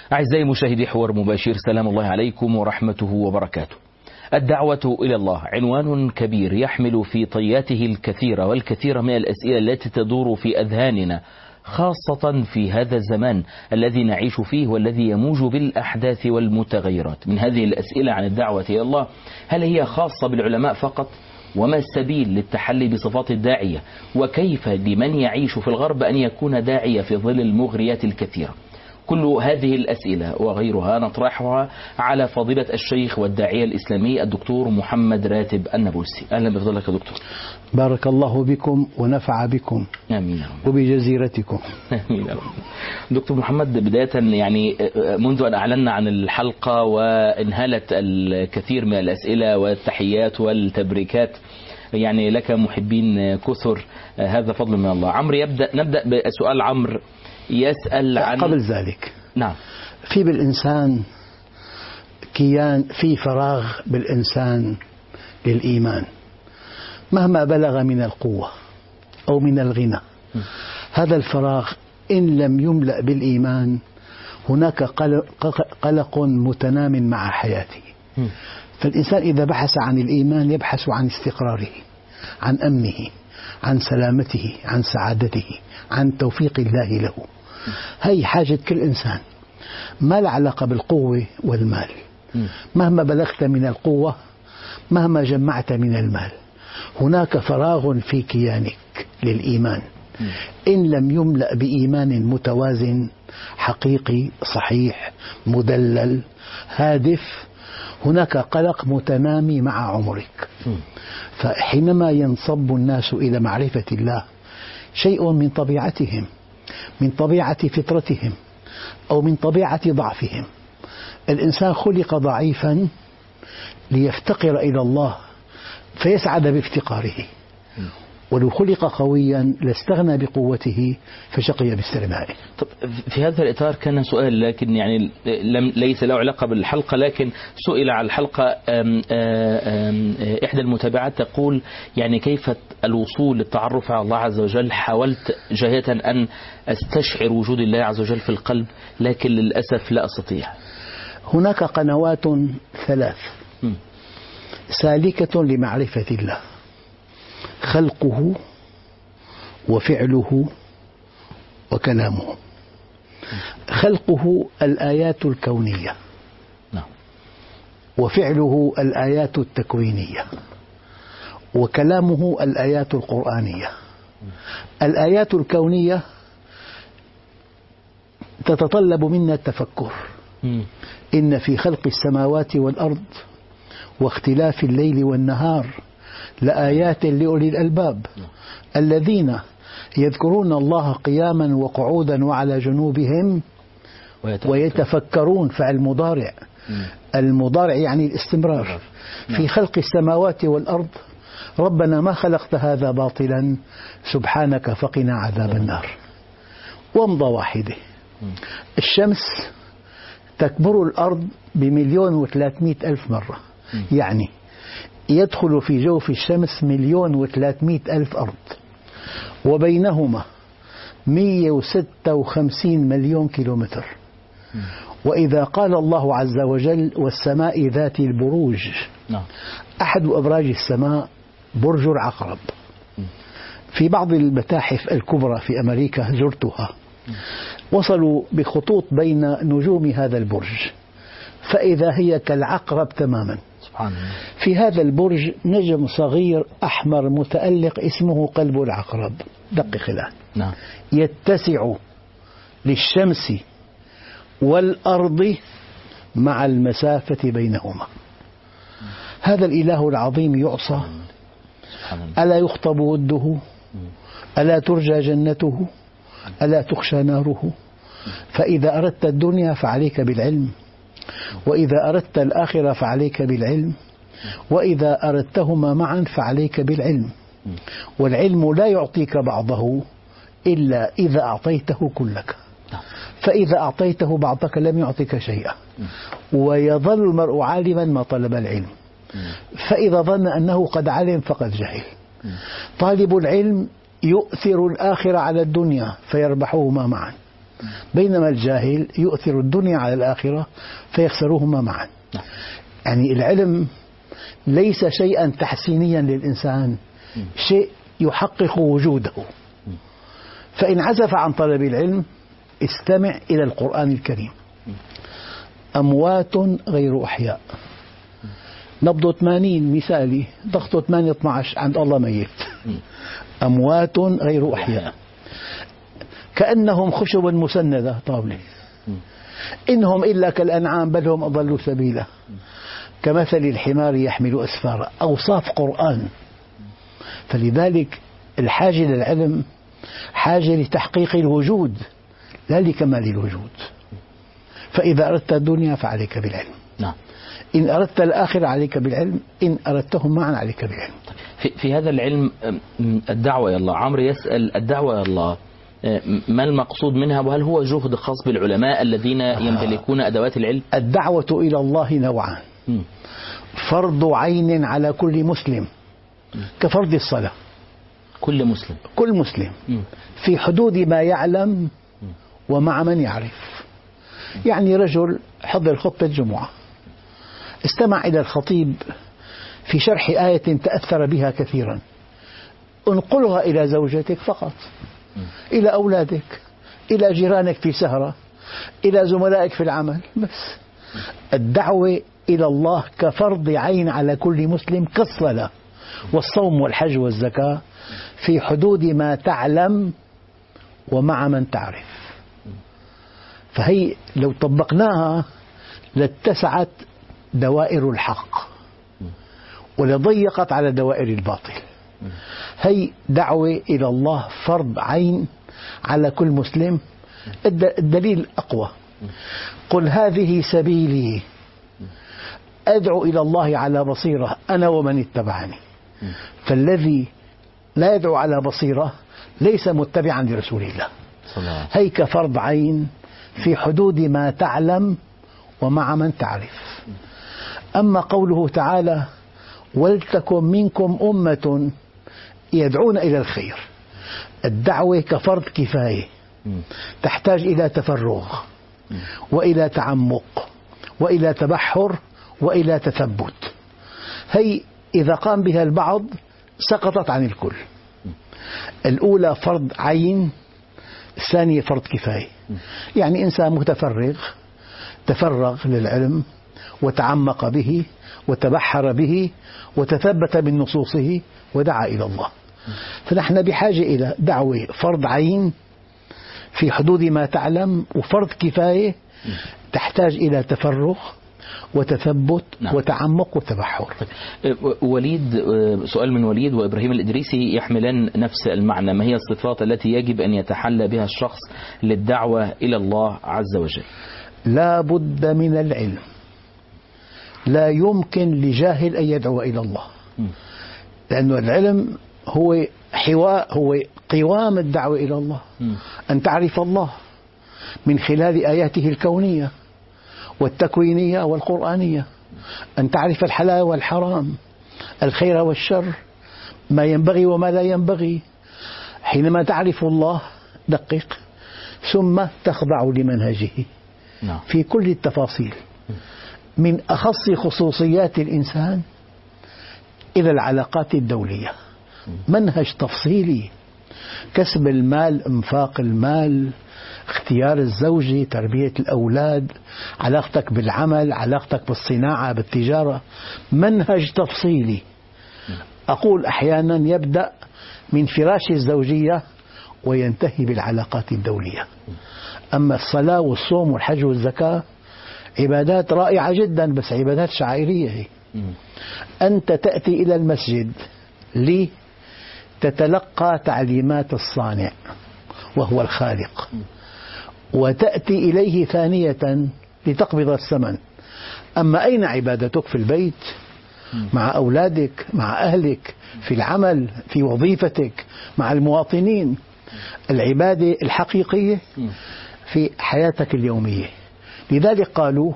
أعزائي مشاهدي حوار مباشر، سلام الله عليكم ورحمته وبركاته. الدعوة إلى الله عنوان كبير يحمل في طياته الكثير والكثير من الأسئلة التي تدور في أذهاننا، خاصة في هذا الزمان الذي نعيش فيه والذي يموج بالأحداث والمتغيرات. من هذه الأسئلة عن الدعوة إلى الله: هل هي خاصة بالعلماء فقط؟ وما السبيل للتحلي بصفات الداعية؟ وكيف لمن يعيش في الغرب أن يكون داعية في ظل المغريات الكثيرة؟ كل هذه الأسئلة وغيرها نطرحها على فضيلة الشيخ والداعية الإسلامي الدكتور محمد راتب النابلسي. أهلا بفضلك يا دكتور. بارك الله بكم ونفع بكم. آمين. وبجزيرتكم. آمين. دكتور محمد، بداية يعني منذ أن أعلنا عن الحلقة وانهالت الكثير من الأسئلة والتحيات والتبريكات، يعني لك محبين كثر، هذا فضل من الله. عمرو نبدأ بسؤال عمرو يسأل عن قبل ذلك. نعم. في بالإنسان كيان، في فراغ بالإنسان للإيمان مهما بلغ من القوة أو من الغنى. هذا الفراغ إن لم يملأ بالإيمان هناك قلق متنام مع حياته. فالإنسان إذا بحث عن الإيمان يبحث عن استقراره، عن أمنه، عن سلامته، عن سعادته، عن توفيق الله له. هي حاجة كل إنسان، ما له علاقة بالقوة والمال. مهما بلغت من القوة، مهما جمعت من المال، هناك فراغ في كيانك للإيمان. إن لم يملأ بإيمان متوازن حقيقي صحيح مدلل هادف، هناك قلق متنامي مع عمرك. فحينما ينصب الناس إلى معرفة الله، شيء من طبيعتهم، من طبيعة فطرتهم، أو من طبيعة ضعفهم. الإنسان خلق ضعيفا ليفتقر إلى الله فيسعد بافتقاره، ولو خلق قويا لاستغنى بقوته فشقي باستغنائه. طب في هذا الإطار كان سؤال، لكن يعني ليس له علاقة بالحلقة، لكن سئل على الحلقة إحدى المتابعات تقول يعني كيف الوصول للتعرف على الله عز وجل؟ حاولت جاهدة أن أستشعر وجود الله عز وجل في القلب، لكن للأسف لا أستطيع. هناك قنوات ثلاث سالكة لمعرفة الله: خلقه وفعله وكلامه. خلقه الآيات الكونية، وفعله الآيات التكوينية، وكلامه الآيات القرآنية. الآيات الكونية تتطلب منا التفكر. إن في خلق السماوات والأرض واختلاف الليل والنهار لآيات لأولي الألباب الذين يذكرون الله قياما وقعودا وعلى جنوبهم ويتفكرون. فعل مضارع، المضارع يعني الاستمرار. في خلق السماوات والأرض: ربنا ما خلقت هذا باطلا سبحانك فقنا عذاب النار. ومضى واحدة: الشمس تكبر الأرض ب1,300,000 مرة، يعني يدخل في جوف الشمس 1,300,000 أرض، وبينهما 156 مليون كيلومتر. وإذا قال الله عز وجل: والسماء ذات البروج، أحد أبراج السماء برج العقرب. في بعض المتاحف الكبرى في أمريكا زرتها، وصلوا بخطوط بين نجوم هذا البرج، فإذا هي كالعقرب تماما. في هذا البرج نجم صغير أحمر متألق اسمه قلب العقرب، دقق الآن، يتسع للشمس والأرض مع المسافة بينهما. هذا الإله العظيم يعصى؟ ألا يخطب وده؟ ألا ترجى جنته؟ ألا تخشى ناره؟ فإذا أردت الدنيا فعليك بالعلم، وإذا أردت الآخرة فعليك بالعلم، وإذا أردتهما معا فعليك بالعلم. والعلم لا يعطيك بعضه إلا إذا أعطيته كلك، فإذا أعطيته بعضك لم يعطيك شيئا. ويظل المرء عالما ما طلب العلم، فإذا ظن أنه قد علم فقد جهل. طالب العلم يؤثر الآخرة على الدنيا فيربحهما معا، بينما الجاهل يؤثر الدنيا على الآخرة فيخسرهما معا. يعني العلم ليس شيئا تحسينيا للإنسان، شيء يحقق وجوده. فإن عزف عن طلب العلم استمع إلى القرآن الكريم: أموات غير أحياء. نبض 80 مثالي، ضغطه 8-12 عند الله ميت. أموات غير أحياء كأنهم خشب مسندة طاولة، إنهم إلا كالأنعام بل هم أضلوا سبيلا، كمثل الحمار يحمل أسفارا. أوصاف قرآن. فلذلك الحاجة للعلم حاجة لتحقيق الوجود لا لكمال الوجود. فإذا أردت الدنيا فعليك بالعلم، إن أردت الآخرة عليك بالعلم، إن أردتهم معا عليك بالعلم. في هذا العلم الدعوة إلى الله، عمرو يسأل: الدعوة إلى الله ما المقصود منها، وهل هو جهد خاص بالعلماء الذين يمتلكون أدوات العلم؟ الدعوة إلى الله نوعان: فرض عين على كل مسلم كفرض الصلاة. كل مسلم في حدود ما يعلم ومع من يعرف. يعني رجل حضر خطبة جمعة، استمع إلى الخطيب في شرح آية تأثر بها كثيرا، انقلها إلى زوجتك فقط، إلى أولادك، إلى جيرانك في سهرة، إلى زملائك في العمل بس. الدعوة إلى الله كفرض عين على كل مسلم كالصلاة والصوم والحج والزكاة في حدود ما تعلم ومع من تعرف. فهي لو طبقناها لاتسعت دوائر الحق ولضيقت على دوائر الباطل. هي دعوة إلى الله فرض عين على كل مسلم. الدليل أقوى: قل هذه سبيلي أدعو إلى الله على بصيرة أنا ومن اتبعني. فالذي لا يدعو على بصيرة ليس متبعا لرسول الله. هي كفرض عين في حدود ما تعلم ومع من تعرف. أما قوله تعالى: ولتكن منكم أمة يدعون إلى الخير، الدعوة كفرض كفاية تحتاج إلى تفرغ وإلى تعمق وإلى تبحر وإلى تثبت. هي إذا قام بها البعض سقطت عن الكل. الأولى فرض عين، الثانية فرض كفاية. يعني إنسان متفرغ تفرغ للعلم وتعمق به وتبحر به وتثبت من نصوصه ودعا إلى الله. فنحن بحاجة إلى دعوة فرض عين في حدود ما تعلم، وفرض كفاية تحتاج إلى تفرغ وتثبت وتعمق وتبحر. وليد، سؤال من وليد وإبراهيم الإدريسي يحملان نفس المعنى: ما هي الصفات التي يجب أن يتحلى بها الشخص للدعوة إلى الله عز وجل؟ لا بد من العلم. لا يمكن لجاهل أن يدعو إلى الله، لأن العلم هو قوام الدعوة إلى الله. أن تعرف الله من خلال آياته الكونية والتكوينية والقرآنية، أن تعرف الحلال والحرام، الخير والشر، ما ينبغي وما لا ينبغي. حينما تعرف الله دقق، ثم تخضع لمنهجه في كل التفاصيل، من أخص خصوصيات الإنسان إلى العلاقات الدولية. منهج تفصيلي: كسب المال، انفاق المال، اختيار الزوجة، تربية الأولاد، علاقتك بالعمل، علاقتك بالصناعة، بالتجارة. منهج تفصيلي. أقول أحيانا يبدأ من فراش الزوجية وينتهي بالعلاقات الدولية. أما الصلاة والصوم والحج والزكاة عبادات رائعة جدا، بس عبادات شعائرية. هي أنت تأتي إلى المسجد لتتلقى تعليمات الصانع وهو الخالق، وتأتي إليه ثانية لتقبض الثمن. أما أين عبادتك؟ في البيت، مع أولادك، مع أهلك، في العمل، في وظيفتك، مع المواطنين. العبادة الحقيقية في حياتك اليومية. لذلك قالوا: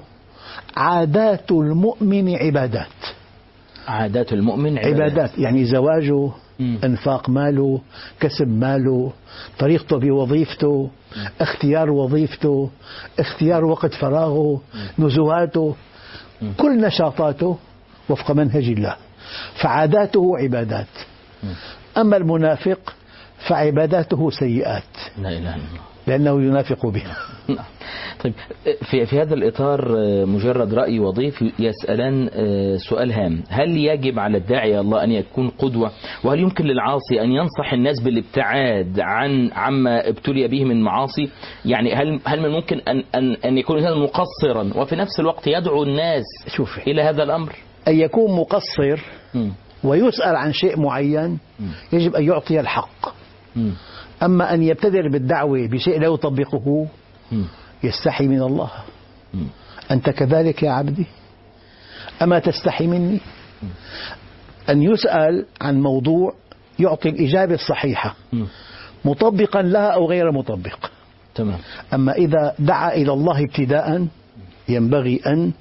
عادات المؤمن عبادات. عادات المؤمن عبادات. يعني زواجه، انفاق ماله، كسب ماله، طريقته بوظيفته، اختيار وظيفته، اختيار وقت فراغه، نزواته، كل نشاطاته وفق منهج الله، فعاداته عبادات. أما المنافق فعباداته سيئات، لا إله إلا الله، لأنه ينافق بها. طيب، في هذا الإطار مجرد رأي وضيف يسألان سؤال هام: هل يجب على الداعي الله أن يكون قدوة؟ وهل يمكن للعاصي أن ينصح الناس بالابتعاد عما ابتلي به من معاصي؟ يعني هل من ممكن أن يكون الإنسان مقصرا وفي نفس الوقت يدعو الناس إلى هذا الأمر؟ أن يكون مقصر ويسأل عن شيء معين يجب أن يعطي الحق. أما أن يبتدر بالدعوة بشيء لا يطبقه يستحي من الله. أنت كذلك يا عبدي؟ أما تستحي مني؟ أن يسأل عن موضوع يعطي الإجابة الصحيحة مطبقا لها أو غير مطبق. تمام. أما إذا دعا إلى الله ابتداء ينبغي أن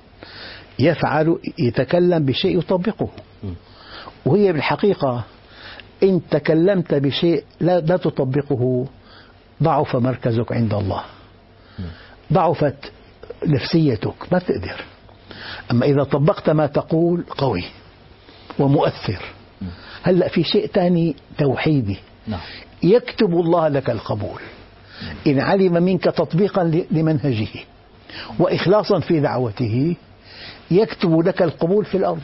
يتكلم بشيء يطبقه. وهي بالحقيقة إن تكلمت بشيء لا تطبقه ضعف مركزك عند الله، ضعفت نفسيتك، ما تقدر. أما إذا طبقت ما تقول قوي ومؤثر. هلأ في شيء تاني توحيدي، يكتب الله لك القبول إن علم منك تطبيقا لمنهجه وإخلاصا في دعوته، يكتب لك القبول في الأرض.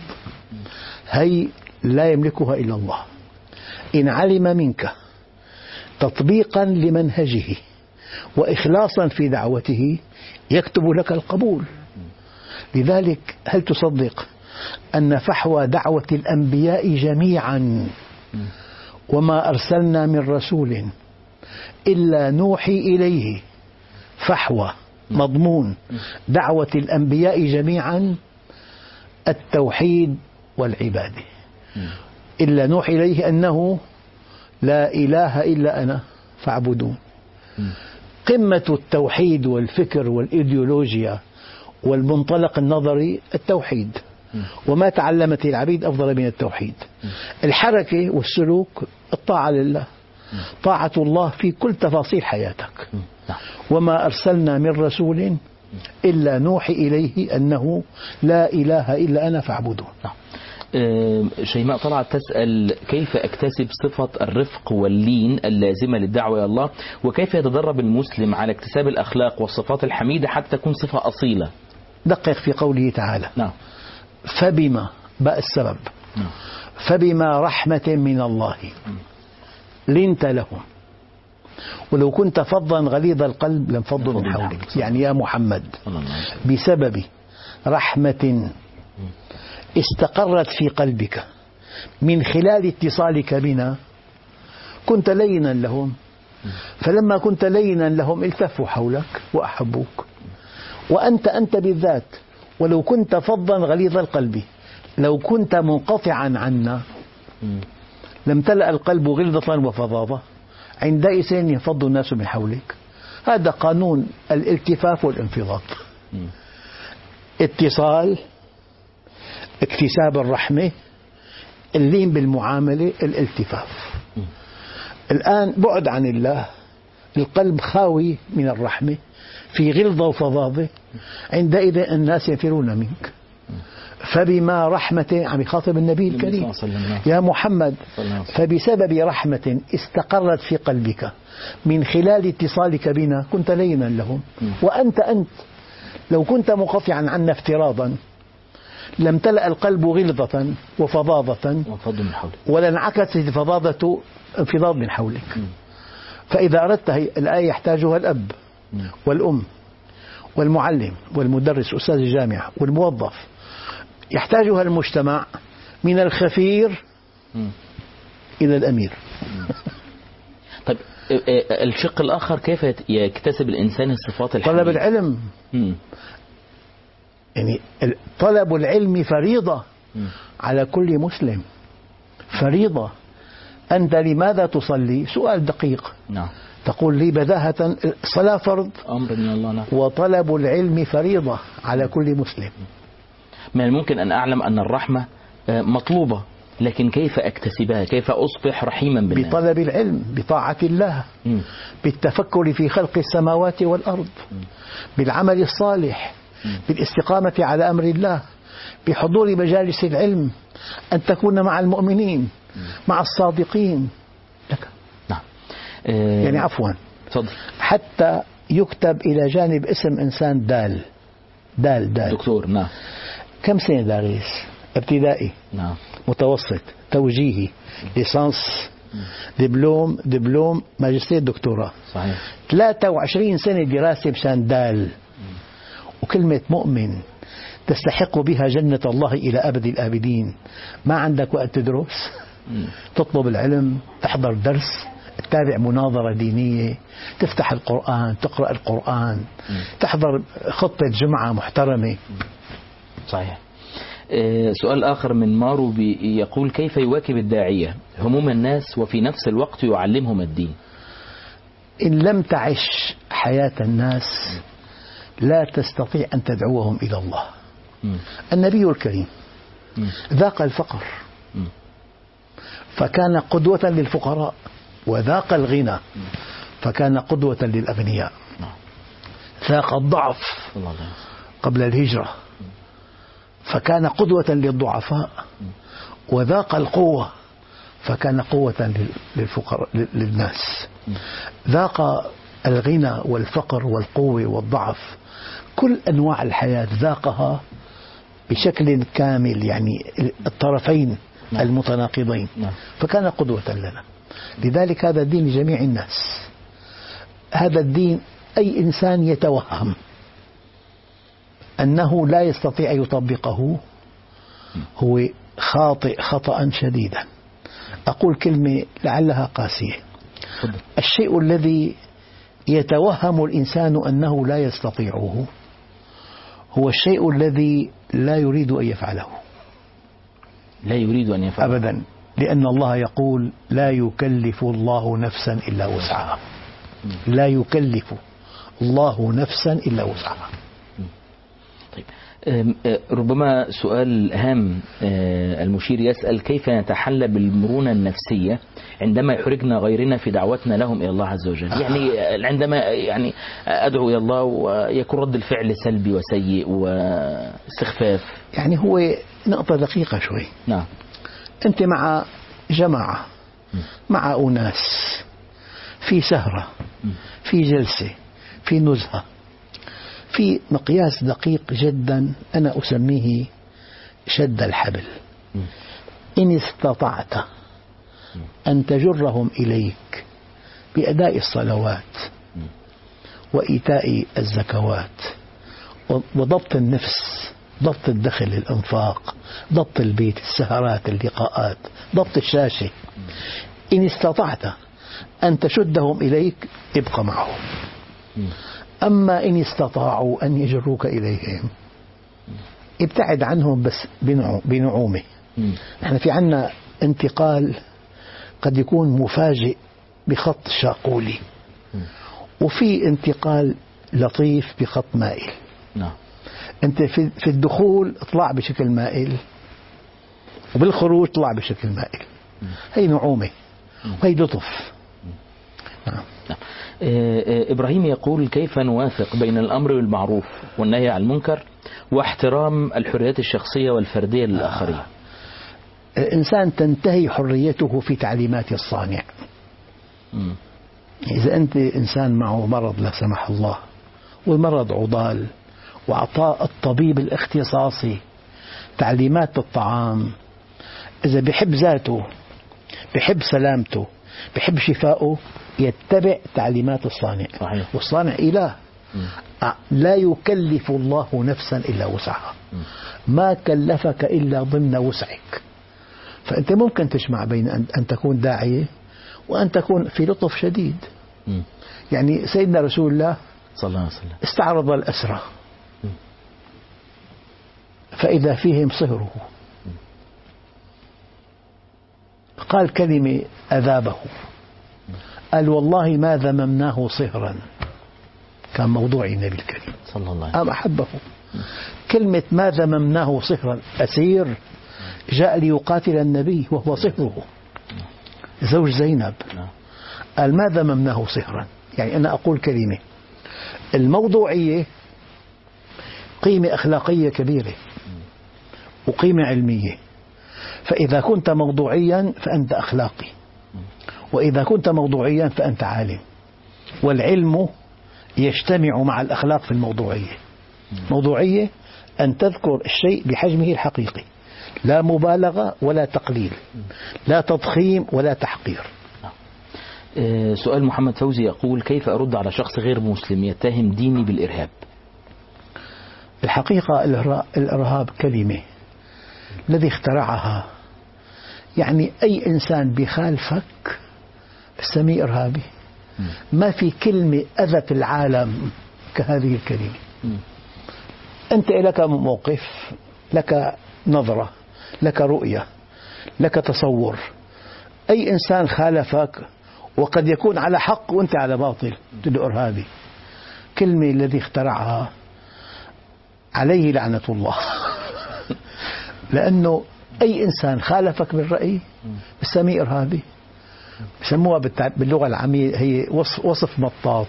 هي لا يملكها إلا الله. إن علم منك تطبيقا لمنهجه وإخلاصا في دعوته يكتب لك القبول. لذلك هل تصدق أن فحوى دعوة الأنبياء جميعا وما أرسلنا من رسول إلا نوحي إليه، فحوى مضمون دعوة الأنبياء جميعا التوحيد والعبادة، إلا نوحي إليه أنه لا إله إلا أنا فاعبدون. قمة التوحيد والفكر والإيديولوجيا والمنطلق النظري التوحيد، وما تعلمت العبيد أفضل من التوحيد. الحركة والسلوك الطاعة لله، طاعة الله في كل تفاصيل حياتك. وما أرسلنا من رسول إلا نوحي إليه أنه لا إله إلا أنا فاعبدون. شيماء طلعت تسأل: كيف أكتسب صفة الرفق واللين اللازمة للدعوة إلى الله؟ وكيف يتدرب المسلم على اكتساب الأخلاق والصفات الحميدة حتى تكون صفة أصيلة؟ دقق في قوله تعالى: نعم. فبما باء السبب، فبما رحمة من الله لنت لهم ولو كنت فظا غليظ القلب لانفضوا من حولك. يعني يا محمد، بسبب رحمة استقرت في قلبك من خلال اتصالك بنا كنت لينا لهم، فلما كنت لينا لهم التفوا حولك وأحبوك. وأنت بالذات ولو كنت فظا غليظ القلب، لو كنت منقطعا عنا لامتلأ القلب غلظة وفظاظة، عندئذ ينفض الناس من حولك. هذا قانون الالتفاف والانفضاض. اتصال، اكتساب الرحمة، اللين بالمعاملة، الالتفاف. الآن بعد عن الله، القلب خاوي من الرحمة، في غلظة وفظاظة، عندئذ الناس ينفرون منك. فبما رحمة، عم يخاطب النبي الكريم: يا محمد، فبسبب رحمة استقرت في قلبك من خلال اتصالك بنا كنت لينا لهم. وأنت لو كنت منقطعا عنا افتراضا لامتلأ القلب غلظة وفظاظة ولانعكست الفظاظة انفضاض من حولك. فإذا أردت، الآية يحتاجها الأب والأم والمعلم والمدرس أستاذ الجامعة والموظف، يحتاجها المجتمع من الخفير إلى الأمير. طيب، الشق الآخر: كيف يكتسب الإنسان الصفات الحميدة؟ طلب العلم. يعني طلب العلم فريضة على كل مسلم، فريضة. أنت لماذا تصلي؟ سؤال دقيق. نعم. تقول لي بداهة: الصلاة فرض، أمر من الله. نعم. وطلب العلم فريضة على كل مسلم. من الممكن أن أعلم أن الرحمة مطلوبة لكن كيف أكتسبها؟ كيف أصبح رحيما بالناس؟ بطلب العلم، بطاعة الله، بالتفكر في خلق السماوات والأرض، بالعمل الصالح، بالاستقامة على أمر الله، بحضور مجالس العلم، أن تكون مع المؤمنين، مع الصادقين لك. نعم. يعني عفوا، تفضل. حتى يكتب إلى جانب اسم إنسان دال دكتور. نعم. كم سنة دارس؟ ابتدائي، نعم، متوسط، توجيهي، ليسانس، دبلوم، ماجستير، دكتوراه. صحيح. 23 سنة دراسة مشان دال. وكلمة مؤمن تستحق بها جنة الله إلى أبد الآبدين. ما عندك وقت تدرس، تطلب العلم، تحضر درس، تتابع مناظرة دينية، تفتح القرآن، تقرأ القرآن، تحضر خطة جمعة محترمة. صحيح. سؤال آخر من مارو يقول: كيف يواكب الداعية هموم الناس وفي نفس الوقت يعلمهم الدين؟ إن لم تعش حياة الناس لا تستطيع أن تدعوهم إلى الله. النبي الكريم ذاق الفقر فكان قدوة للفقراء، وذاق الغنى فكان قدوة للأغنياء. ذاق الضعف قبل الهجرة فكان قدوة للضعفاء، وذاق القوة فكان قوة للفقراء للناس. ذاق الغنى والفقر والقوة والضعف، كل أنواع الحياة ذاقها بشكل كامل، يعني الطرفين المتناقضين، فكان قدوة لنا. لذلك هذا الدين لجميع الناس. هذا الدين أي إنسان يتوهم أنه لا يستطيع أن يطبقه هو خاطئ خطأ شديدا. أقول كلمة لعلها قاسية: الشيء الذي يتوهم الإنسان أنه لا يستطيعه هو الشيء الذي لا يريد أن يفعله. لا يريد أن يفعله أبدا، لأن الله يقول: لا يكلف الله نفسا إلا وسعها. لا يكلف الله نفسا إلا وسعها. طيب، ربما سؤال هام. المشير يسأل: كيف نتحلى بالمرونة النفسية عندما يحرجنا غيرنا في دعوتنا لهم إلى الله عز وجل؟ يعني عندما أدعو إلى الله ويكون رد الفعل سلبي وسيء واستخفاف. يعني هو نقطة دقيقة شوي. نعم. أنت مع جماعة، مع أناس، في سهرة، في جلسة، في نزهة، في مقياس دقيق جدا أنا أسميه شد الحبل. إن استطعت أن تجرهم إليك بأداء الصلوات وإيتاء الزكوات وضبط النفس، ضبط الدخل، الإنفاق، ضبط البيت، السهرات، اللقاءات، ضبط الشاشة، إن استطعت أن تشدهم إليك ابق معهم. أما إن استطاعوا أن يجروك إليهم ابتعد عنهم بس بنعومة. نحن في عنا انتقال قد يكون مفاجئ بخط شاقولي، وفي انتقال لطيف بخط مائل. أنت في الدخول اطلع بشكل مائل، وبالخروج اطلع بشكل مائل. هي نعومة وهي لطف. إبراهيم يقول: كيف نوافق بين الأمر بالمعروف والنهي عن المنكر واحترام الحريات الشخصية والفردية للآخرين؟ الإنسان تنتهي حريته في تعليمات الصانع. إذا أنت إنسان معه مرض لا سمح الله، والمرض عضال، وأعطاء الطبيب الاختصاصي تعليمات الطعام، إذا بحب ذاته، بحب سلامته، بحب شفاؤه، يتبع تعليمات الصانع. صحيح. والصانع إله. لا يكلف الله نفسا إلا وسعها. ما كلفك إلا ضمن وسعك. فأنت ممكن تجمع بين أن تكون داعية وأن تكون في لطف شديد. يعني سيدنا رسول الله صلى الله عليه وسلم استعرض الأسرى فإذا فيهم صهره، قال كلمة أذابه، قال: والله ما ذممناه صهرا. كان موضوع النبي الكريم صلى الله عليه وسلم. أحبه. كلمة ما ذممناه صهرا، أسير جاء ليقاتل النبي وهو صهره زوج زينب. قال: ماذا ذممناه صهرا؟ يعني أنا أقول كلمة، الموضوعية قيمة أخلاقية كبيرة وقيمة علمية، فإذا كنت موضوعيا فأنت أخلاقي، وإذا كنت موضوعيا فأنت عالم، والعلم يجتمع مع الأخلاق في الموضوعية. موضوعية أن تذكر الشيء بحجمه الحقيقي، لا مبالغة ولا تقليل، لا تضخيم ولا تحقير. سؤال محمد فوزي يقول: كيف أرد على شخص غير مسلم يتهم ديني بالإرهاب؟ الحقيقة الإرهاب كلمة الذي اخترعها، يعني أي إنسان بيخالفك بسميه إرهابي. ما في كلمة أذت العالم كهذه الكلمة. أنت لك موقف، لك نظرة، لك رؤية، لك تصور. أي إنسان خالفك وقد يكون على حق وأنت على باطل تقول إرهابي. كلمة الذي اخترعها عليه لعنة الله. لأنه أي إنسان خالفك بالرأي بسميه إرهابي. بسموها باللغة العامية هي وصف مطاط.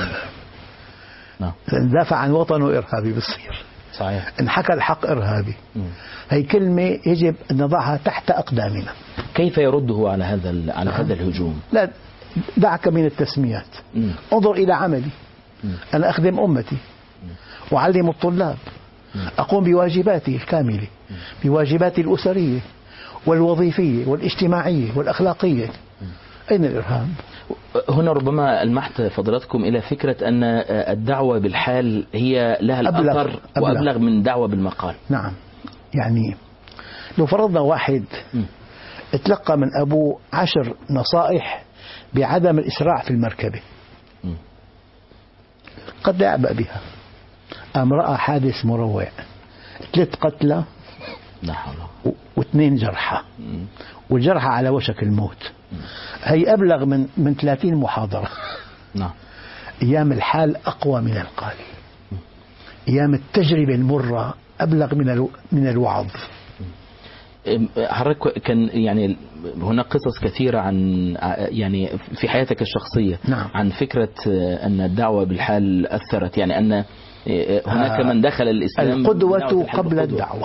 دافع عن وطنه إرهابي بصير. صحيح. إن حكى الحق إرهابي. هي كلمة يجب أن نضعها تحت أقدامنا. كيف يرده على هذا الهجوم؟ لا، دعك من التسميات. انظر إلى عملي. أنا أخدم أمتي وأعلم الطلاب، أقوم بواجباتي الكاملة، بواجباتي الأسرية والوظيفية والاجتماعية والأخلاقية. أين الإرهاب؟ هنا ربما ألمحت فضلاتكم إلى فكرة أن الدعوة بالحال هي لها الأثر وأبلغ من دعوة بالمقال. نعم، يعني لو فرضنا واحد اتلقى من أبوه 10 نصائح بعدم الإسراع في المركبة، قد لا يعبأ بها، أم رأى حادث مروع، 3 قتلى و2 جرحى، والجرحى على وشك الموت. هي أبلغ من 30 محاضرة. أيام الحال أقوى من القال. أيام التجربة المرة أبلغ من الوعظ. حضرتك كان يعني هناك قصص كثيرة عن يعني في حياتك الشخصية. نعم. عن فكرة أن الدعوة بالحال أثرت، يعني أن هناك من دخل الإسلام. القدوة قبل الدعوة.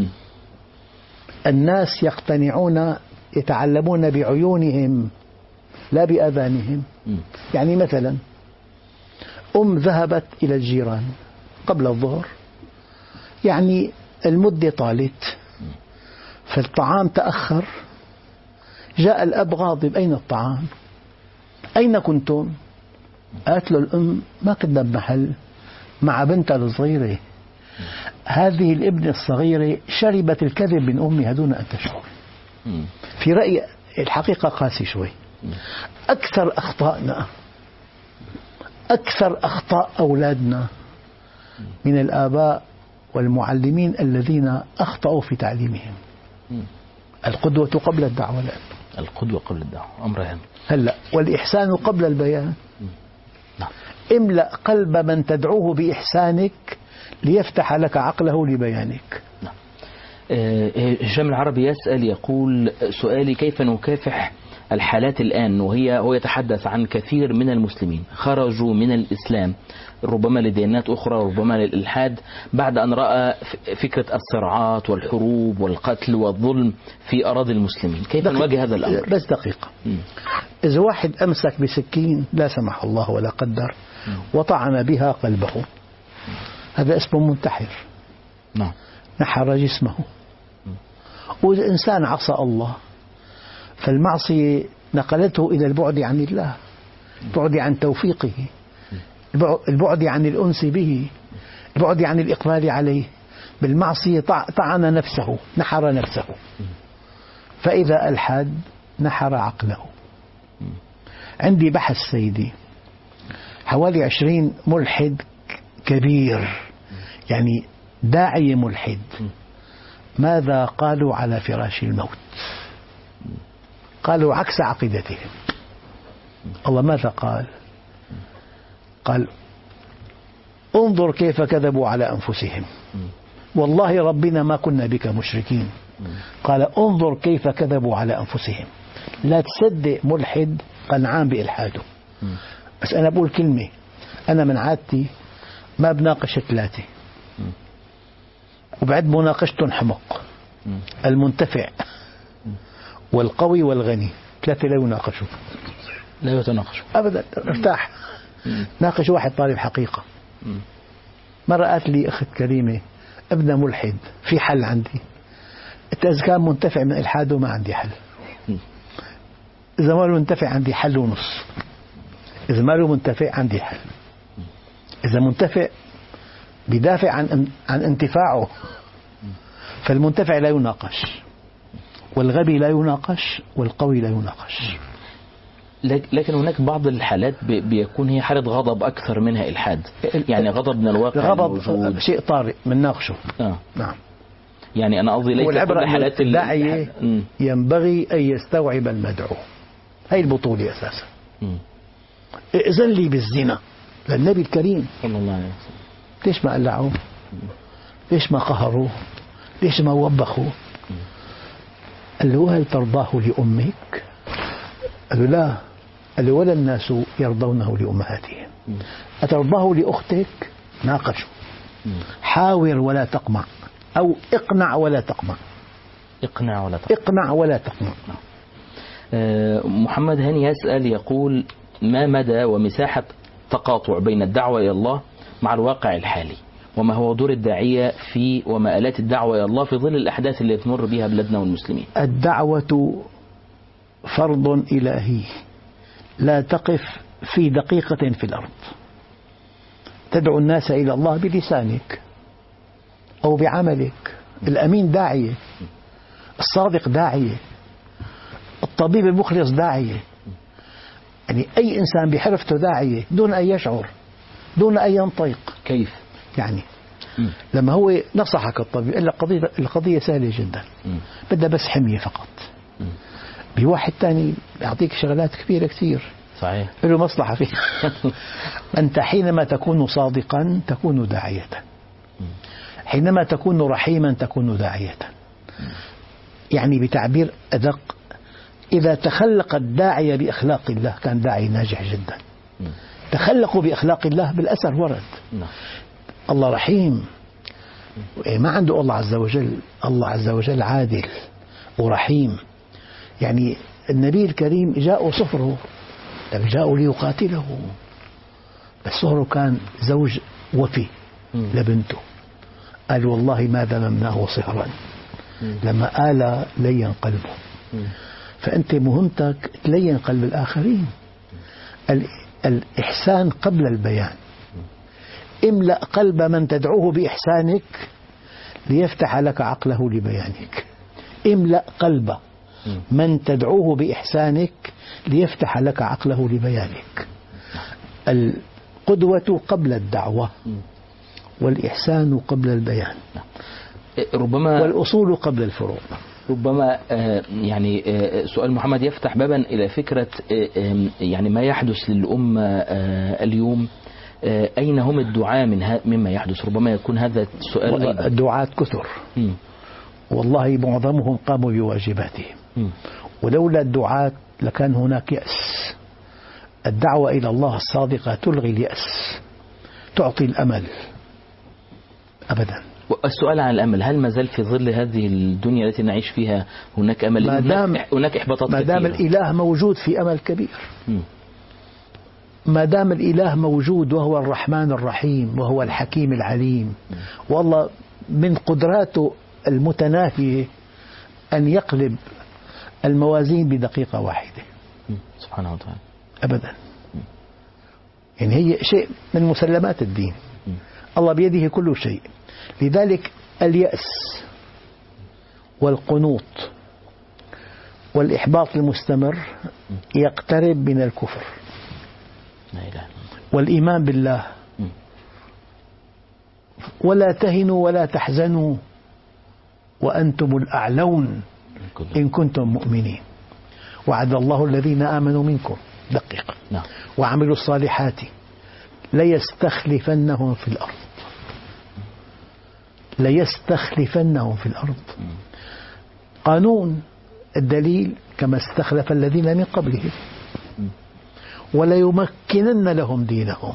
الناس يقتنعون، يتعلمون بعيونهم لا بآذانهم. يعني مثلا ذهبت إلى الجيران قبل الظهر، يعني المدة طالت فالطعام تأخر. جاء الأب غاضب: أين الطعام؟ أين كنتم؟ قالت له الأم: ما كنا بمحل مع بنتها الصغيرة. هذه الابنة الصغيرة شربت الكذب من أمها دون أن تشعر. في رأيي الحقيقة قاسي شوي. أكثر أخطاء أولادنا من الآباء والمعلمين الذين أخطأوا في تعليمهم. القدوة قبل الدعوة. لا، القدوة قبل الدعوة أمر هام. هلا، والإحسان قبل البيان. املأ قلب من تدعوه بإحسانك ليفتح لك عقله لبيانك. هشام العربي يسأل، يقول: سؤالي: كيف نكافح الحالات الآن هو يتحدث عن كثير من المسلمين خرجوا من الإسلام ربما لديانات أخرى، ربما للإلحاد، بعد أن رأى فكرة الصراعات والحروب والقتل والظلم في أراضي المسلمين. كيف نواجه هذا الأمر؟ بس دقيقة. إذا واحد أمسك بسكين لا سمح الله ولا قدر وطعن بها قلبه، هذا اسمه منتحر. نحر جسمه. وإذا إنسان عصى الله فالمعصية نقلته إلى البعد عن الله، البعد عن توفيقه، البعد عن الأنس به، البعد عن الإقبال عليه. بالمعصية طعن نفسه، نحر نفسه. فإذا ألحد نحر عقله. عندي بحث سيدي حوالي 20 ملحد كبير، يعني داعية ملحد، ماذا قالوا على فراش الموت؟ قالوا عكس عقيدتهم. الله ماذا قال؟ قال: انظر كيف كذبوا على أنفسهم، والله ربنا ما كنا بك مشركين. قال انظر كيف كذبوا على أنفسهم. لا تصدق ملحد قنعان بإلحاده. بس أنا بقول كلمة، أنا من عادتي ما بناقش ثلاثة، وبعد مناقشتهم حمق. المنتفع والقوي والغني ثلاثة لا يناقشوا، لا يتناقشوا أبدا. ارتاح. ناقش واحد طالب حقيقة. مرة قالت لي أخت كريمة ابنها ملحد، في حل عندي؟ إذا كان منتفع من إلحاده ما عندي حل، إذا ما له منتفع عندي حل ونص، إذا ما له منتفع عندي حل. إذا منتفع بدافع عن انتفاعه، فالمنتفع لا يناقش، والغبي لا يناقش، والقوي لا يناقش. لكن هناك بعض الحالات بيكون هي حالة غضب أكثر منها إلحاد، يعني غضب من الواقع غضب شيء طارئ من ناقشه. نعم. يعني أنا قصدي ليس كل حالات الداعية ينبغي أن يستوعب المدعو. هي البطولة أساسا. ائذن لي بالزنا للنبي الكريم صلى الله عليه وسلم، ليش ما قلعوه؟ ليش ما قهروه؟ ليش ما وبخوه؟ قال له هل ترضاه لأمك؟ قال له لا. قال له ولا الناس يرضونه لأمهاتهم. أترضاه لأختك؟ ناقشوا. حاور ولا تقمع، أو اقنع ولا تقمع. اقنع ولا تقمع. محمد هاني يسأل يقول ما مدى ومساحة تقاطع بين الدعوة إلى الله مع الواقع الحالي، وما هو دور الداعية في ومآلات الدعوة إلى الله في ظل الأحداث اللي تمر بها بلادنا والمسلمين؟ الدعوة فرض إلهي لا تقف في دقيقة في الأرض. تدعو الناس إلى الله بلسانك أو بعملك. الأمين داعية، الصادق داعية، الطبيب المخلص داعية. يعني أي إنسان بحرفته داعية دون أن يشعر، دون أن ينطق. كيف؟ يعني لما هو نصحك الطبيب قال لك القضية سهلة جدا، بدها بس حمية فقط. بواحد تاني يعطيك شغلات كبيرة كثير، صحيح، له مصلحة فيها. أنت حينما تكون صادقا تكون داعية، حينما تكون رحيما تكون داعية. يعني بتعبير أدق، إذا تخلق الداعية بأخلاق الله كان داعي ناجح جدا. تخلقوا بأخلاق الله بالأثر ورد. الله رحيم، ما عنده الله عز وجل. الله عز وجل عادل ورحيم. يعني النبي الكريم جاءوا صهره، جاءوا ليقاتله، بس صهره كان زوج وفي لبنته. قال والله ما ذممناه صهرا، لما آل لين قلبه. فأنت مهمتك تلين قلب الآخرين. الإحسان قبل البيان. املأ قلب من تدعوه بإحسانك ليفتح لك عقله لبيانك. املأ قلب من تدعوه بإحسانك ليفتح لك عقله لبيانك. القدوة قبل الدعوة، والإحسان قبل البيان، ربما والأصول قبل الفروع. ربما يعني سؤال محمد يفتح بابا إلى فكرة يعني ما يحدث للأمة اليوم. أين هم الدعاة مما يحدث؟ ربما يكون هذا السؤال أيضا. الدعاة كثر والله، معظمهم قاموا بواجباتهم. ولولا الدعاة لكان هناك يأس. الدعوة إلى الله الصادقة تلغي اليأس، تعطي الأمل أبدا. السؤال عن الأمل، هل ما زال في ظل هذه الدنيا التي نعيش فيها هناك أمل؟ هناك إحباطات كثيرة. ما دام الإله موجود في أمل كبير. ما دام الإله موجود وهو الرحمن الرحيم وهو الحكيم العليم، والله من قدراته المتناهية أن يقلب الموازين بدقيقة واحدة سبحانه وتعالى أبدا. يعني هي شيء من مسلمات الدين. الله بيده كل شيء. لذلك اليأس والقنوط والإحباط المستمر يقترب من الكفر. والإيمان بالله ولا تهنوا ولا تحزنوا وأنتم الأعلون إن كنتم مؤمنين. وعد الله الذين آمنوا منكم دقيقة وعملوا الصالحات ليستخلفنهم في الأرض. ليستخلفنهم في الأرض. قانون الدليل كما استخلف الذين من قبلهم وليمكنن لهم دينهم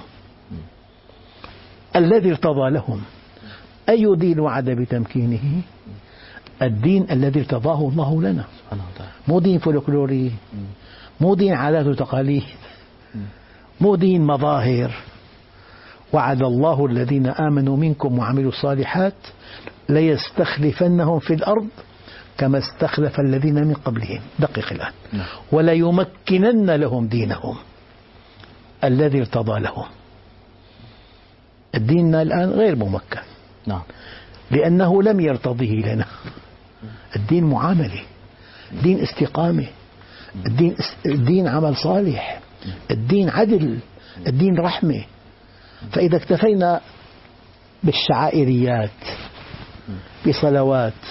الذي ارتضى لهم. أي دين وعد بتمكينه؟ الدين الذي ارتضاه الله لنا، مو دين فولكلوري، مو دين عادات وتقاليد، مو دين مظاهر. وعد الله الذين آمنوا منكم وعملوا الصالحات ليستخلفنهم في الأرض كما استخلف الذين من قبلهم. دقق الآن. وليمكنن لهم دينهم الذي ارتضى لهم. الدين الآن غير ممكن لأنه لم يرتضه لنا. الدين معاملة، الدين استقامة، الدين عمل صالح، الدين عدل، الدين رحمة. فإذا اكتفينا بالشعائريات، بصلوات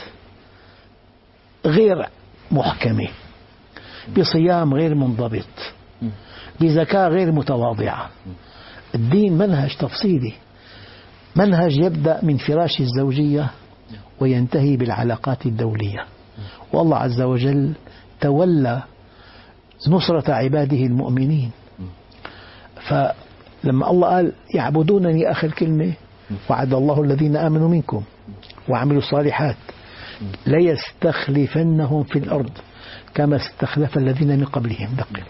غير محكمة، بصيام غير منضبط، بزكاة غير متواضعة، الدين منهج تفصيلي، منهج يبدأ من فراش الزوجية وينتهي بالعلاقات الدولية. والله عز وجل تولى نصرة عباده المؤمنين. فلما الله قال يعبدونني، آخر كلمة، وعد الله الذين آمنوا منكم وعملوا الصالحات ليستخلفنهم في الأرض كما استخلف الذين من قبلهم. دقق.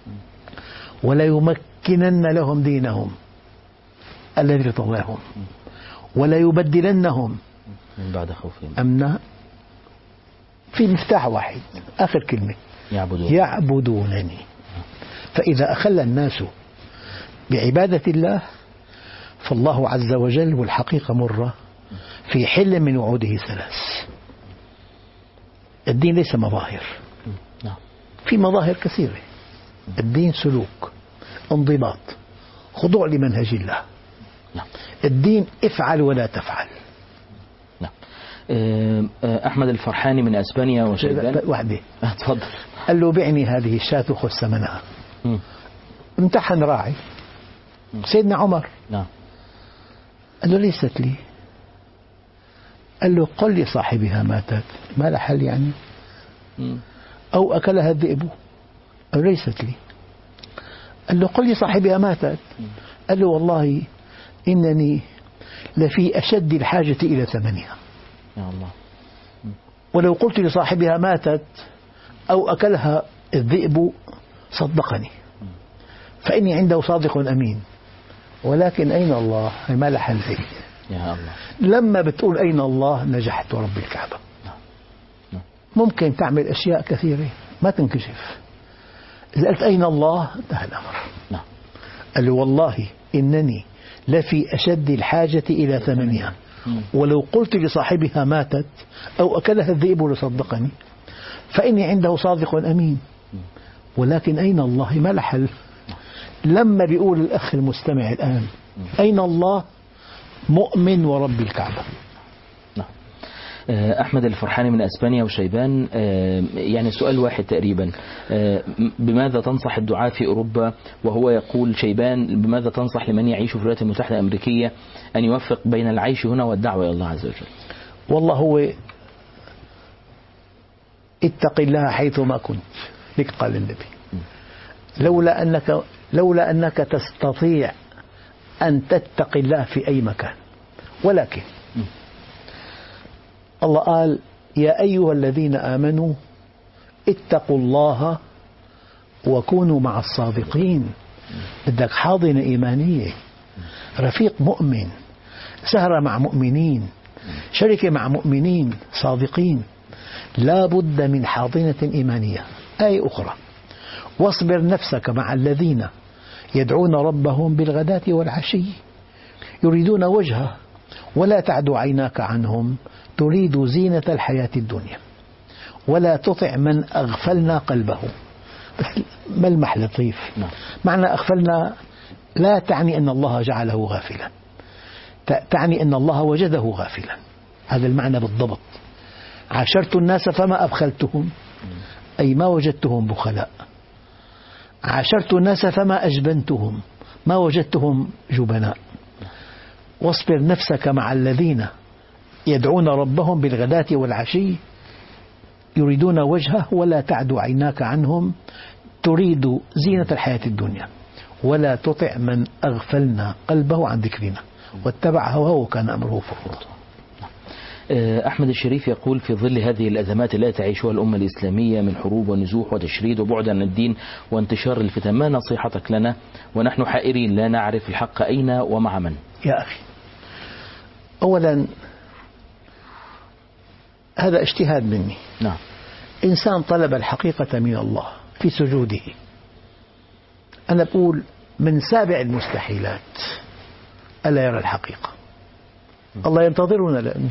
وليمكنن لهم دينهم الذي ارتضى لهم وليبدلنهم من بعد خوفهم أمنا. في مفتاح واحد، آخر كلمة، يعبدونني. فإذا أخل الناس بعبادة الله فالله عز وجل، والحقيقة مرة، في حل من وعوده ثلاث. الدين ليس مظاهر، في مظاهر كثيرة. الدين سلوك، انضباط، خضوع لمنهج الله. الدين افعل ولا تفعل. أحمد الفرحاني من أسبانيا وشيبان. وحدة تفضل. قال له بعني هذه الشاة خذ ثمنها. امتحن راعي سيدنا عمر. قال له ليست لي. قال له قل لصاحبها ماتت. ما لها حل يعني؟ أو أكلها الذئب. قال له ليست لي. قال له قل لصاحبها ماتت. قال له والله إنني لفي أشد الحاجة إلى ثمنها. يا الله. ولو قلت لصاحبها ماتت أو أكلها الذئب صدقني، فإني عنده صادق أمين. ولكن أين الله؟ ما لها حل فيه. يا الله. لما بتقول أين الله نجحت رب الكعبة. ممكن تعمل أشياء كثيرة ما تنكشف. إذا قلت أين الله انتهى الأمر. قال له والله إنني لفي أشد الحاجة إلى ثمنها، ولو قلت لصاحبها ماتت أو أكلها الذئب لصدقني، فإني عنده صادق أمين. ولكن أين الله؟ ما لها حل. لما بيقول الأخ المستمع الآن أين الله؟ مؤمن ورب الكعبة. أحمد الفرحاني من أسبانيا وشيبان، يعني سؤال واحد تقريبا. بماذا تنصح الدعاة في أوروبا؟ وهو يقول شيبان بماذا تنصح لمن يعيش في الولايات المتحدة الأمريكية أن يوفق بين العيش هنا والدعوة إلى الله عز وجل؟ والله هو اتق الله حيثما كنت، لك قال النبي. لولا أنك تستطيع أن تتقي الله في أي مكان. ولكن الله قال يا أيها الذين آمنوا اتقوا الله وكونوا مع الصادقين. بدك حاضنة إيمانية، رفيق مؤمن، سهرة مع مؤمنين، شركة مع مؤمنين صادقين. لا بد من حاضنة إيمانية. آية أخرى واصبر نفسك مع الذين يدعون ربهم بالغداة والعشي يريدون وجهه ولا تعد عيناك عنهم تريد زينة الحياة الدنيا ولا تطع من أغفلنا قلبه. بس ملمح لطيف. معنى أغفلنا لا تعني أن الله جعله غافلا، تعني أن الله وجده غافلا. هذا المعنى بالضبط. عاشرت الناس فما أبخلتهم، أي ما وجدتهم بخلاء. عاشرت الناس فما أجبنتهم، ما وجدتهم جبناء. واصبر نفسك مع الذين يدعون ربهم بالغداة والعشي يريدون وجهه ولا تعد عيناك عنهم تريد زينة الحياة الدنيا ولا تطع من أغفلنا قلبه عن ذكرنا واتبع هواه وكان أمره فرطا. أحمد الشريف يقول: في ظل هذه الأزمات التي تعيشها الأمة الإسلامية من حروب ونزوح وتشريد وبعد عن الدين وانتشار الفتن، ما نصيحتك لنا ونحن حائرين لا نعرف الحق أين ومع من؟ يا أخي، أولا هذا اجتهاد مني. نعم. إنسان طلب الحقيقة من الله في سجوده، أنا بقول من سابع المستحيلات ألا يرى الحقيقة. الله ينتظرنا، لأنه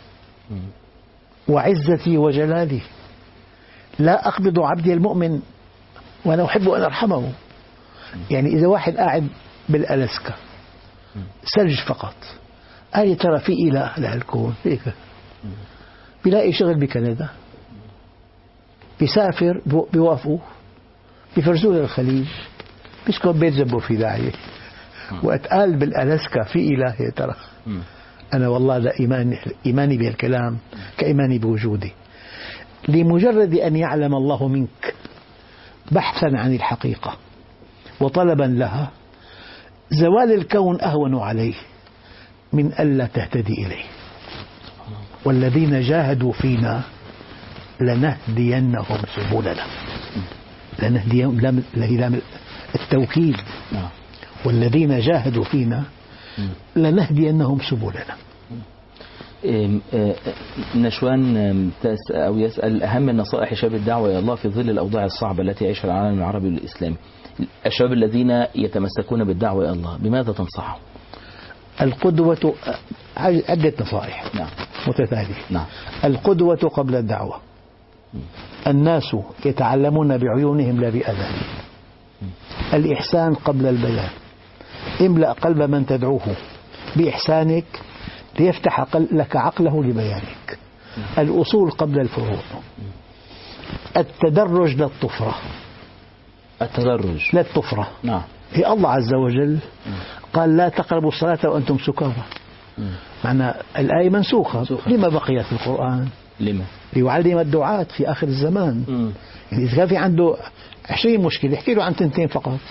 وعزتي وجلالي لا أقبض عبدي المؤمن وأنا أحب أن أرحمه. يعني إذا واحد قاعد بالألاسكا ثلج فقط، قال ترى في إله لهالكون هيك، بيلاقي شغل بكندا، بيسافر بيوافقوا، بيفرزوا للخليج، بيسكن بيت زبوا في داعية، وأتقال بالألاسكا في إله يا ترى. أنا والله لا إيماني بالكلام كإيماني بوجودي. لمجرد أن يعلم الله منك بحثا عن الحقيقة وطلبا لها، زوال الكون أهون عليه من ألا تهتدي إليه. والذين جاهدوا فينا لنهدينهم سبلنا. لنهدينهم لام التوكيد. والذين جاهدوا فينا لنهدينهم سبلنا. نشوان أو يسأل: أهم النصائح شباب الدعوة إلى الله في ظل الأوضاع الصعبة التي يعيشها العالم العربي والإسلامي، الشباب الذين يتمسكون بالدعوة إلى الله، بماذا تنصحهم؟ القدوة، عدة نصائح. نعم. متتالية. نعم. القدوة قبل الدعوة. الناس يتعلمون بعيونهم لا بأذانهم. الإحسان قبل البيان. املأ قلب من تدعوه بإحسانك ليفتح لك عقله لبيانك. الأصول قبل الفروع. التدرج لا الطفرة. التدرج لا الطفرة. نعم. هي الله عز وجل قال: لا تقربوا الصلاة وأنتم سكارى. معنى الآية منسوخة. لما بقيت في القرآن؟ لما؟ ليعلم الدعاة في آخر الزمان. يعني إذا كان في عنده 20 مشكلة يحكي له عن 2 فقط.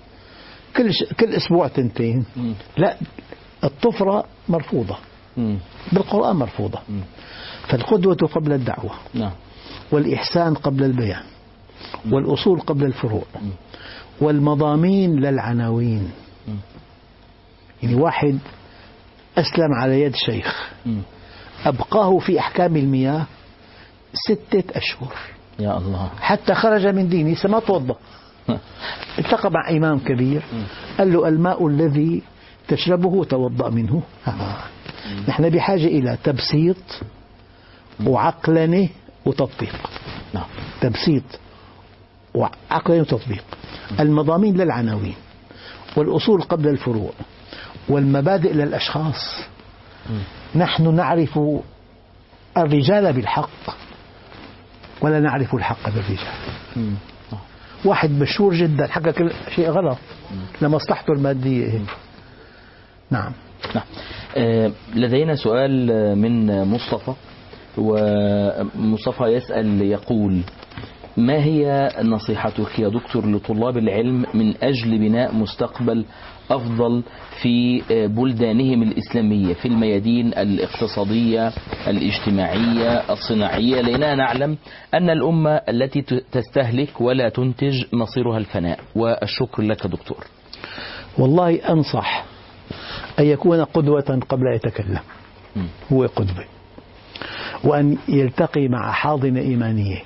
كل أسبوع 2. لا، الطفرة مرفوضة. بالقرآن مرفوضة. فالقدوة قبل الدعوة. نعم. والإحسان قبل البيان. والأصول قبل الفروع. والمضامين للعناوين. يعني واحد أسلم على يد شيخ أبقاه في أحكام المياه 6 أشهر. يا الله. حتى خرج من دينه، ما توضأ. التقى مع إمام كبير قال له: الماء الذي تشربه توضأ منه. نحن بحاجة إلى تبسيط وعقلنة وتطبيق. تبسيط وعقلنة وتطبيق. المضامين للعناوين، والأصول قبل الفروع، والمبادئ للأشخاص. نحن نعرف الرجال بالحق ولا نعرف الحق بالرجال. واحد مشهور جدا حكى كل شيء غلط لمصلحته المادية. نعم. لدينا سؤال من مصطفى، ومصطفى يسأل يقول: ما هي نصيحتك يا دكتور لطلاب العلم من أجل بناء مستقبل أفضل في بلدانهم الإسلامية في الميادين الاقتصادية الاجتماعية الصناعية، لأننا نعلم أن الأمة التي تستهلك ولا تنتج مصيرها الفناء؟ والشكر لك دكتور. والله أنصح أن يكون قدوة قبل أن يتكلم، هو قدوة، وأن يلتقي مع حاضنة إيمانية.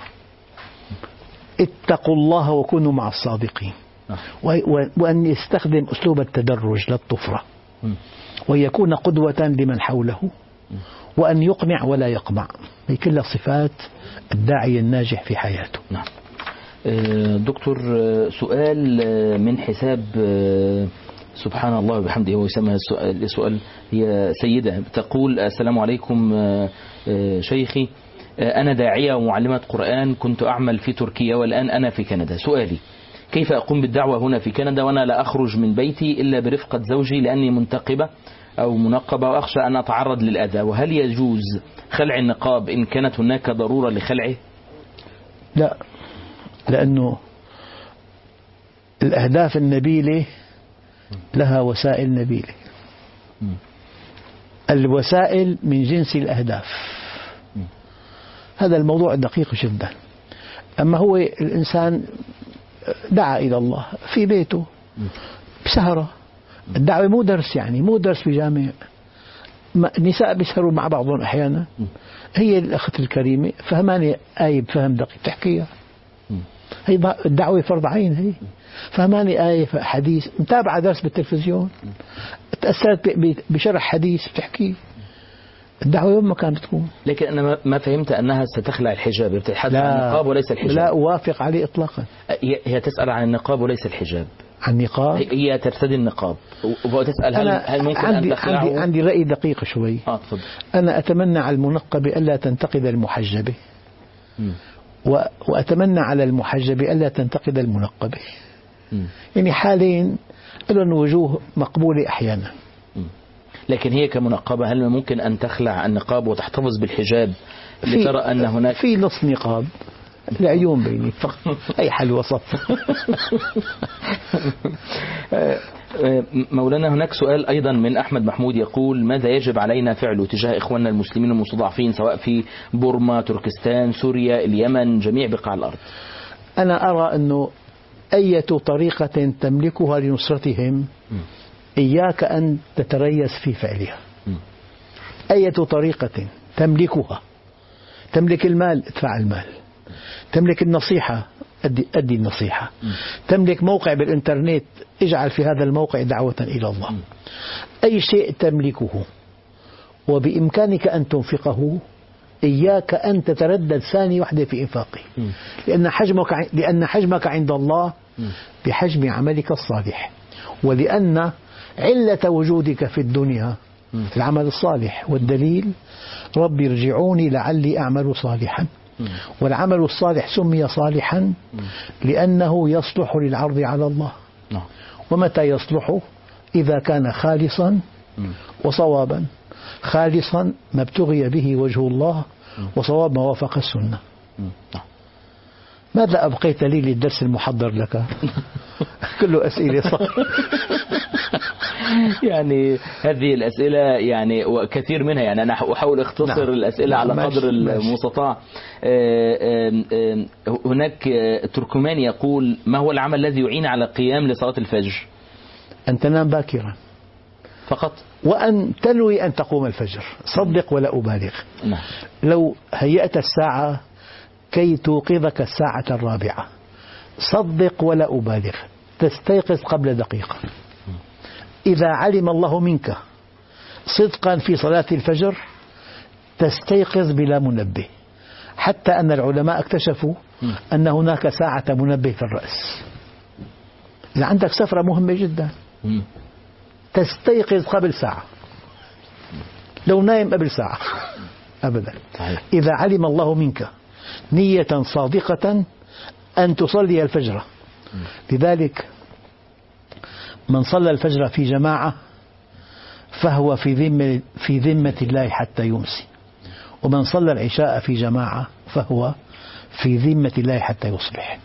اتقوا الله وكونوا مع الصادقين، وأن يستخدم أسلوب التدرج للطفرة، ويكون قدوة لمن حوله، وأن يقنع ولا يقمع. هي كلها صفات الداعية الناجح في حياته. نعم. دكتور، سؤال من حساب سبحان الله وبحمده، هو يسمى السؤال، هي سيدة تقول: السلام عليكم شيخي، أنا داعية ومعلمة قرآن، كنت أعمل في تركيا والآن أنا في كندا. سؤالي: كيف أقوم بالدعوة هنا في كندا وأنا لا أخرج من بيتي إلا برفقة زوجي لأني منتقبة أو منقبة وأخشى أن أتعرض للأذى؟ وهل يجوز خلع النقاب إن كانت هناك ضرورة لخلعه؟ لا، لأنه الأهداف النبيلة لها وسائل نبيلة. الوسائل من جنس الأهداف. هذا الموضوع دقيق جدا. أما هو الإنسان دعا إلى الله في بيته بسهرة. الدعوة مو درس، يعني مو درس في جامع. النساء بيسهروا مع بعضهم أحيانا. هي الأخت الكريمة فهماني آية بفهم دقيق تحكيها. هي الدعوة فرض عين. هي فهماني آية حديث، متابعة درس بالتلفزيون، تأثرت بشرح حديث بتحكيه. الدعوة يوم ما كانت تكون. لكن أنا ما فهمت أنها ستخلع الحجاب، بتتحدث عن النقاب وليس الحجاب. لا أوافق عليه إطلاقا. هي تسأل عن النقاب وليس الحجاب. عن النقاب. هي ترتدي النقاب وتسأل هل ممكن أن تخلعه. عندي رأي دقيق شوي. تفضل. أنا أتمنى على المنقبة ألا تنتقد المحجبة، وأتمنى على المحجبة ألا تنتقد المنقبة. يعني حالين لهم وجوه مقبولة أحيانا. لكن هي كمنقبة هل ممكن أن تخلع النقاب وتحتفظ بالحجاب لترى أن هناك في نص نقاب العيون بيني فقط. أي حل وسط. مولانا هناك سؤال أيضا من أحمد محمود يقول: ماذا يجب علينا فعله تجاه إخواننا المسلمين المستضعفين سواء في بورما، تركستان، سوريا، اليمن، جميع بقاع الأرض؟ أنا أرى أنه أي طريقة تملكها لنصرتهم إياك أن تتريث في فعلها. أي طريقة تملكها، تملك المال ادفع المال، تملك النصيحة أدي النصيحة، تملك موقع بالإنترنت اجعل في هذا الموقع دعوة إلى الله. أي شيء تملكه وبإمكانك أن تنفقه إياك أن تتردد ثانية واحدة في إنفاقه، لأن حجمك عند الله بحجم عملك الصالح، ولأن علة وجودك في الدنيا العمل الصالح. والدليل: رب ارجعوني لعلي أعمل صالحا. والعمل الصالح سمي صالحا لأنه يصلح للعرض على الله. ومتى يصلح؟ إذا كان خالصا وصوابا. خالصا ما ابتغي به وجه الله، وصواب ما وافق السنة. ماذا أبقيت لي للدرس المحضر لك؟ كله أسئلة صح. يعني هذه الأسئلة يعني وكثير منها، يعني أنا أحاول أختصر الأسئلة على قدر المستطاع. هناك تركمان يقول: ما هو العمل الذي يعين على القيام لصلاة الفجر؟ أن تنام باكرا فقط، وأن تنوي أن تقوم الفجر. صدق ولا أبالغ. لو هيأت الساعة كي توقظك الساعة 4، صدق ولا أبالغ، تستيقظ قبل دقيقة. إذا علم الله منك صدقا في صلاة الفجر تستيقظ بلا منبه، حتى أن العلماء اكتشفوا أن هناك ساعة منبه في الرأس. إذا عندك سفرة مهمة جدا تستيقظ قبل ساعة، لو نايم قبل ساعة أبدا. إذا علم الله منك نية صادقة أن تصلي الفجر. لذلك من صلى الفجر في جماعة فهو في ذمة الله حتى يمسي، ومن صلى العشاء في جماعة فهو في ذمة الله حتى يصبح.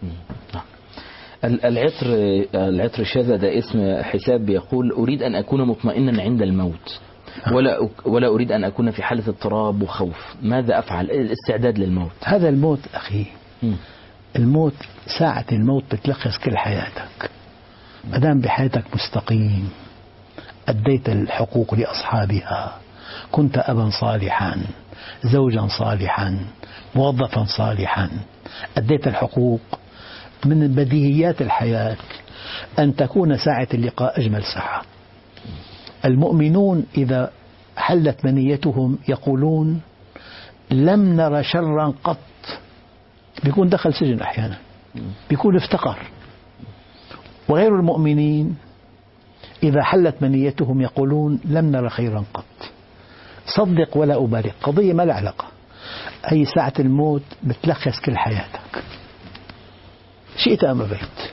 العطر شاذة ده اسم حساب يقول: أريد أن أكون مطمئنا عند الموت ولا أريد أن أكون في حالة اضطراب وخوف، ماذا أفعل؟ الاستعداد للموت. هذا الموت أخي، الموت ساعة الموت بتلخص كل حياتك. مدام بحياتك مستقيم، أديت الحقوق لأصحابها، كنت أبا صالحا، زوجا صالحا، موظفا صالحا، أديت الحقوق. من بديهيات الحياة أن تكون ساعة اللقاء أجمل ساعة. المؤمنون إذا حلت منيتهم يقولون: لم نر شرا قط. بيكون دخل سجن أحيانا، بيكون افتقر. وغير المؤمنين إذا حلت منيتهم يقولون: لم نر خيرا قط. صدق ولا أبالغ، قضية ما لها علاقة. هي ساعة الموت بتلخص كل حياتك، شئت أم أبيت.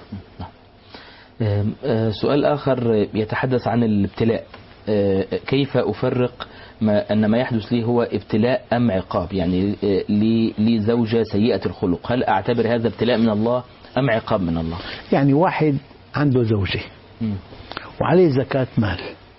سؤال آخر يتحدث عن الابتلاء: كيف أفرق أن ما يحدث لي هو ابتلاء أم عقاب؟ يعني لي زوجة سيئة الخلق، هل أعتبر هذا ابتلاء من الله أم عقاب من الله؟ يعني واحد عنده زوجة وعليه زكاة مال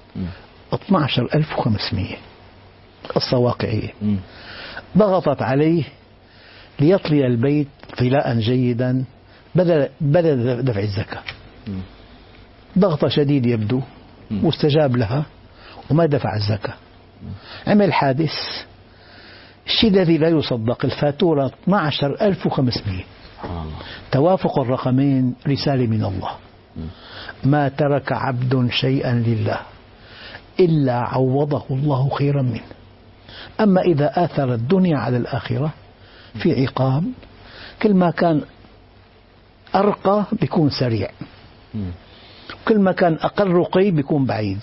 12,500، قصة واقعية. ضغطت عليه ليطلي البيت طلاء جيدا بدل دفع الزكاة. ضغط شديد يبدو، واستجاب لها وما دفع الزكاة. عمل حادث، الشيء الذي لا يصدق، الفاتورة 12,500. توافق الرقمين رسالة من الله: ما ترك عبد شيئا لله إلا عوضه الله خيرا منه. أما إذا آثر الدنيا على الآخرة في عقاب. كل ما كان أرقى بيكون سريع، كل ما كان أقل رقي بيكون بعيد.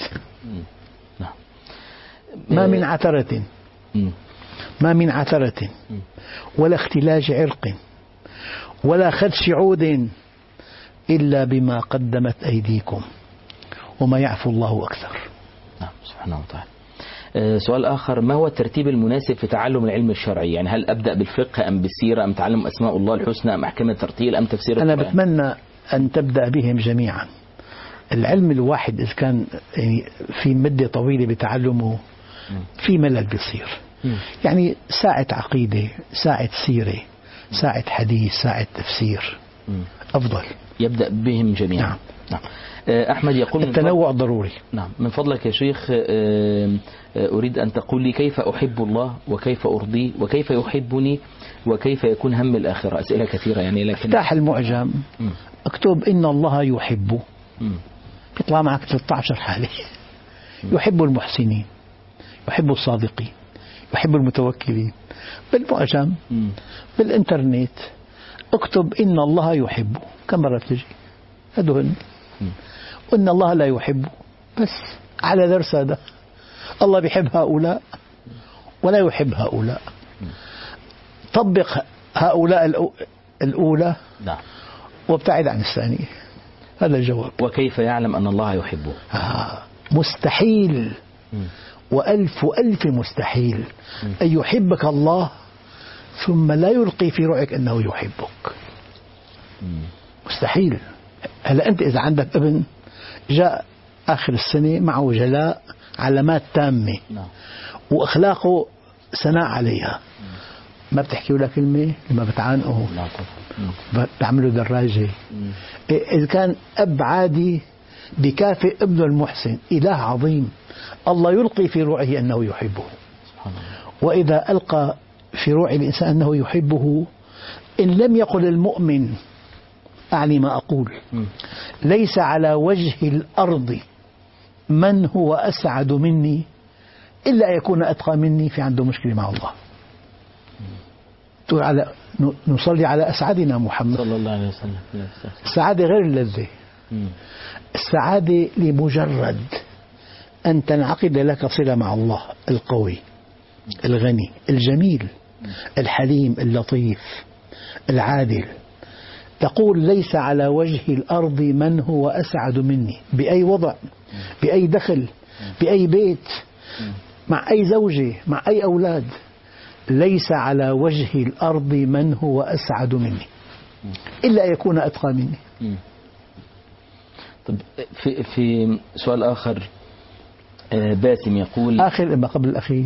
ما من عثرة ولا اختلاج عرق ولا خدش عود إلا بما قدمت أيديكم وما يعفو الله أكثر. سبحانه وتعالى. سؤال آخر: ما هو الترتيب المناسب في تعلم العلم الشرعي؟ يعني هل أبدأ بالفقه أم بالسيرة أم تعلم أسماء الله الحسنى أم أحكام الترتيل أم تفسير القرآن؟ أنا بتمنى أن تبدأ بهم جميعا. العلم الواحد إذا كان يعني في مدة طويلة بتعلمه في ملل بيصير. يعني ساعة عقيدة، ساعة سيرة، ساعة حديث، ساعة تفسير أفضل. يبدأ بهم جميعا. نعم. أحمد يقول: التنوع ضروري. نعم. من فضلك يا شيخ، أريد أن تقول لي كيف أحب الله وكيف أرضيه وكيف يحبني وكيف يكون هم الآخرة. أسئلة كثيرة يعني، لكن افتح المعجم اكتب إن الله يحب، بيطلع معك 13 حالة. يحب المحسنين، يحب الصادقين، يحب المتوكلين. بالمعجم بالإنترنت اكتب إن الله يحب، كم مرة تجي هدول. وإن الله لا يحب، بس على درس هذا. الله بيحب هؤلاء ولا يحب هؤلاء. طبق هؤلاء الأولى وابتعد عن الثانية. هذا الجواب. وكيف يعلم أن الله يحبه؟ مستحيل، وألف مستحيل أن يحبك الله ثم لا يلقي في رؤيك أنه يحبك. مستحيل. هلا أنت إذا عندك ابن جاء آخر السنة معه جلاء علامات تامة وأخلاقه سناء عليها، ما بتحكي له كلمة، ما بتعانقه، بتعمله دراجة. إذا كان أب عادي بكافئ ابنه المحسن، إله عظيم، الله يلقي في روعه أنه يحبه. وإذا ألقى في روع الإنسان أنه يحبه، إن لم يقل المؤمن، أعني ما أقول، ليس على وجه الأرض من هو أسعد مني إلا أن يكون أتقى مني، في عنده مشكلة مع الله. نصلي على أسعدنا محمد صلى الله عليه وسلم. السعادة غير اللذة. السعادة لمجرد أن تنعقد لك صلة مع الله القوي الغني الجميل الحليم اللطيف العادل. تقول ليس على وجه الأرض من هو أسعد مني، بأي وضع، بأي دخل، بأي بيت، مع أي زوجة، مع أي أولاد. ليس على وجه الأرض من هو أسعد مني إلا أن يكون أتقى مني. طب في سؤال آخر، باسم يقول: آخر ما قبل الأخير.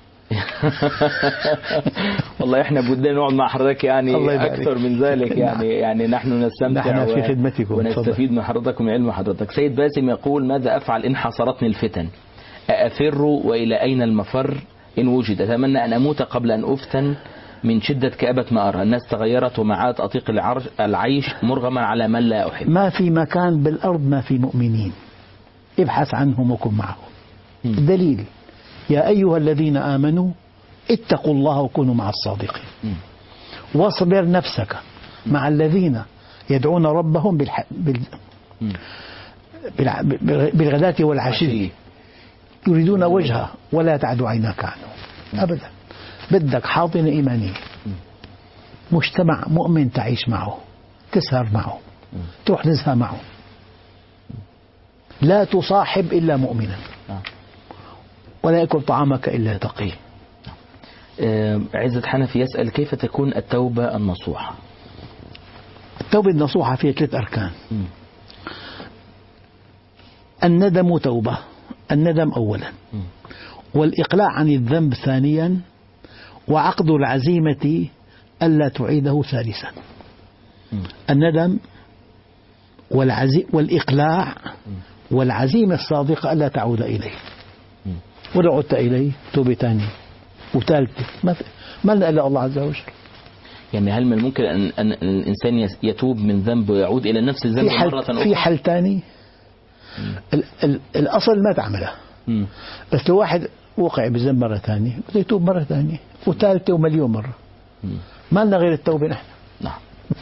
والله احنا بدنا نقعد مع حضرتك يعني اكثر من ذلك، يعني نحن نستمتع في خدمتكم ونستفيد من حضرتك ومن علم حضرتك. سيد باسم يقول: ماذا افعل ان حاصرتني الفتن؟ أأفر والى اين المفر ان وجد؟ اتمنى ان اموت قبل ان افتن من شدة كآبة ما أرى. الناس تغيرت ومعات أطيق العيش مرغما على من لا أحب. ما في مكان بالأرض ما في مؤمنين، ابحث عنهم وكن معهم. الدليل: يا أيها الذين آمنوا اتقوا الله وكونوا مع الصادقين. واصبر نفسك مع الذين يدعون ربهم بالغداة والعشي يريدون وجهه ولا تعد عيناك عنه أبدا. بدك حاضنة إيمانية، مجتمع مؤمن تعيش معه، تسهر معه، تروح تزهى معه. لا تصاحب إلا مؤمنا، ولا يأكل طعامك إلا تقي. عزت حنفي يسأل: كيف تكون التوبة النصوحة؟ التوبة النصوحة فيها 3 أركان. الندم توبة، الندم أولا، والإقلاع عن الذنب ثانيا، وعقد العزيمة ألا تعيده ثالثا. الندم والإقلاع والعزيمة الصادقة ألا تعود إليه، ولو عدت إليه توبة ثانية وثالثة، ما لنا إلا الله عز وجل. يعني هل من الممكن أن الإنسان يتوب من ذنب ويعود إلى نفس الذنب مرة أخرى؟ في حل ثاني، الأصل ما تعمله، بس لو واحد وقع بذنب مرة ثانية بده يتوب مرة ثانية وثالثة ومليون مرة. ما لنا غير التوبة نحن. نعم.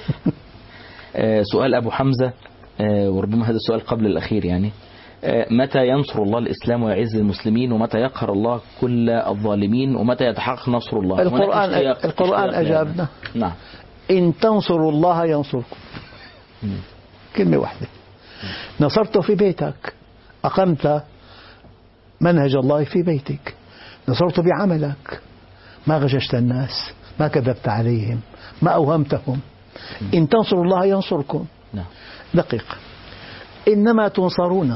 سؤال أبو حمزة، وربما هذا السؤال قبل الأخير يعني: متى ينصر الله الإسلام ويعز المسلمين، ومتى يقهر الله كل الظالمين، ومتى يتحقق نصر الله؟ القرآن أجابنا. نعم. إن تنصروا الله ينصركم. كلمة واحدة. نصرته في بيتك، أقمت منهج الله في بيتك، نصرته بعملك، ما غششت الناس، ما كذبت عليهم، ما أوهمتهم. إن تنصروا الله ينصركم. دقيقة. إنما تنصرون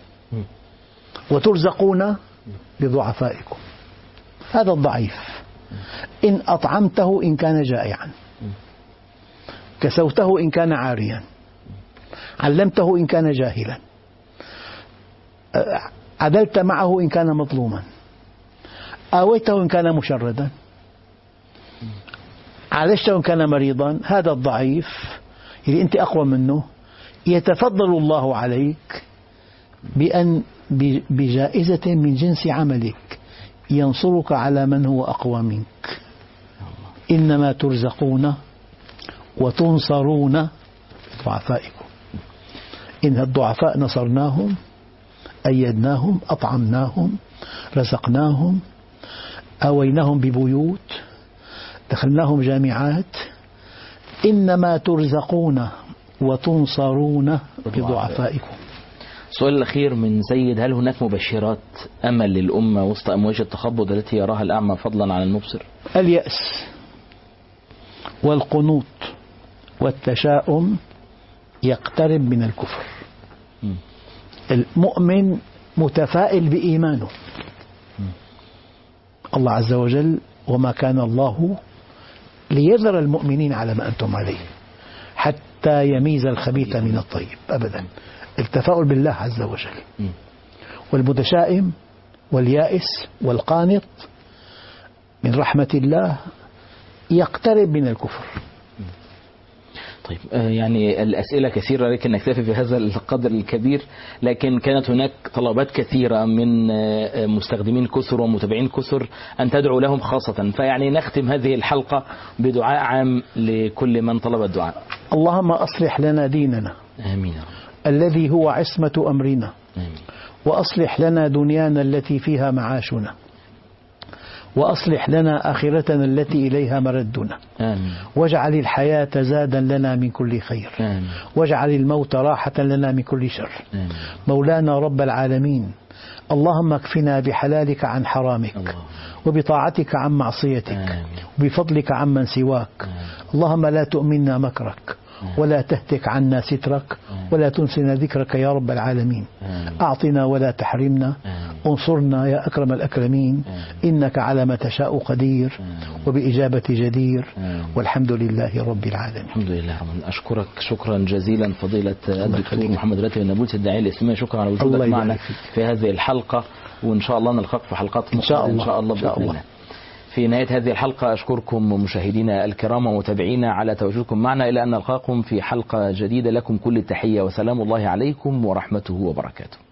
وترزقون بضعفائكم. هذا الضعيف إن أطعمته إن كان جائعا، كسوته إن كان عاريا، علمته إن كان جاهلا، عدلت معه إن كان مظلوما، آويته إن كان مشردا، عالجته إن كان مريضا. هذا الضعيف اللي أنت أقوى منه يتفضل الله عليك بجائزة من جنس عملك، ينصرك على من هو أقوى منك. إنما ترزقون وتنصرون بضعفائكم. إن الضعفاء نصرناهم، أيدناهم، أطعمناهم، رزقناهم، آويناهم ببيوت، دخلناهم جامعات. إنما ترزقون وتنصرون بضعفائكم. السؤال الأخير من سيد: هل هناك مبشرات أمل للأمة وسط أمواج التخبط التي يراها الأعمى فضلا عن المبصر؟ اليأس والقنوط والتشاؤم يقترب من الكفر. المؤمن متفائل بإيمانه. الله عز وجل: وما كان الله ليذر المؤمنين على ما أنتم عليه حتى يميز الخبيث من الطيب. أبدا. التفاؤل بالله عز وجل. والمتشائم واليائس والقانط من رحمة الله يقترب من الكفر. طيب، يعني الأسئلة كثيرة لكن نكتفي بهذا القدر الكبير، لكن كانت هناك طلبات كثيرة من مستخدمين كثر ومتابعين كثر أن تدعو لهم خاصة، فيعني نختم هذه الحلقة بدعاء عام لكل من طلب الدعاء. اللهم أصلح لنا ديننا. آمين. الذي هو عصمة أمرنا. آمين. وأصلح لنا دنيانا التي فيها معاشنا، وأصلح لنا آخرتنا التي إليها مردنا. آمين. واجعل الحياة زادا لنا من كل خير. آمين. واجعل الموت راحة لنا من كل شر. آمين. مولانا رب العالمين، اللهم اكفنا بحلالك عن حرامك، الله. وبطاعتك عن معصيتك، آمين. وبفضلك عمن سواك. آمين. اللهم لا تؤمنا مكرك، ولا تهتك عنا سترك، ولا تنسنا ذكرك يا رب العالمين. أعطنا ولا تحرمنا، انصرنا يا أكرم الأكرمين، إنك على ما تشاء قدير، وبإجابة جدير، والحمد لله رب العالمين. الحمد لله. أشكرك شكرا جزيلا فضيلة الدكتور محمد راتب النابلسي الداعية الإسلامي. شكرا على وجودك معنا في هذه الحلقة، وإن شاء الله نلقاك في حلقات مقبلة إن شاء الله بإذن الله. في نهاية هذه الحلقة أشكركم مشاهدينا الكرام ومتابعينا على تواجدكم معنا، إلى أن نلقاكم في حلقة جديدة. لكم كل التحية وسلام الله عليكم ورحمته وبركاته.